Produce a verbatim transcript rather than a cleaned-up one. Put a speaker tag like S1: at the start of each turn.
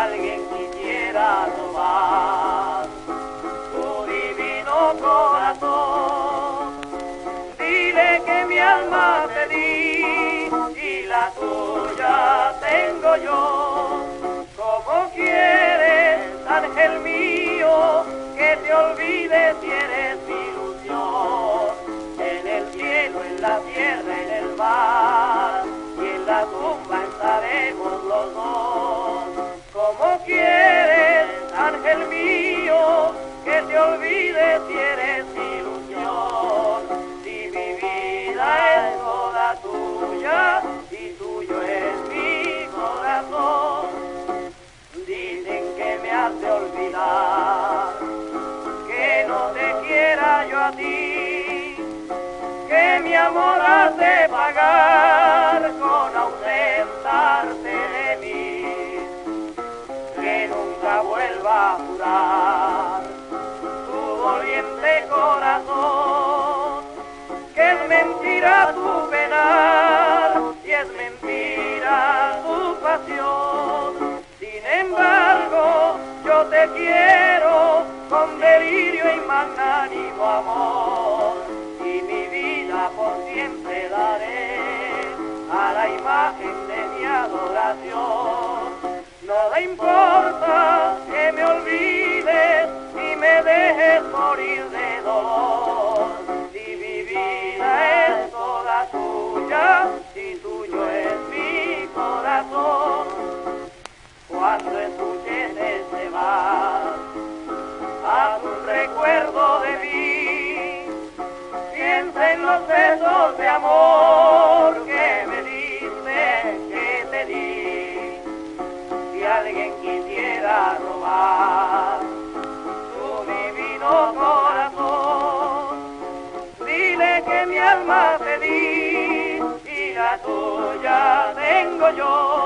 S1: alguien quisiera robar tu divino corazón, dile que mi alma te di y la tuya tengo yo. ¿Cómo quieres, ángel mío, que te olvides si eres mi ilusión? En el cielo, en la tierra, en el mar, y en la tumba estaremos los dos. ¿Cómo quieres, ángel mío, que te olvides si eres mi ilusión? Si mi vida es toda tuya y tuyo es mi corazón. Dicen que me has de olvidar, que no te quiera yo a ti, que mi amor has de pagar con ausentarte de mí, que nunca vuelva a jurar tu doliente corazón, que es mentira tu penar y es mentira tu pasión. Sin embargo, yo te quiero con delirio y magnánimo amor, y mi vida por siempre daré a la imagen de mi adoración. Nada importa que me olvides y me dejes morir de dolor, si mi vida es toda tuya y tuyo es mi corazón. Cuando escuches este mar, haz un recuerdo de mí, piensa en los besos de amor que me diste, que te di. Si alguien quisiera robar tu divino corazón, dile que mi alma te di y la tuya tengo yo.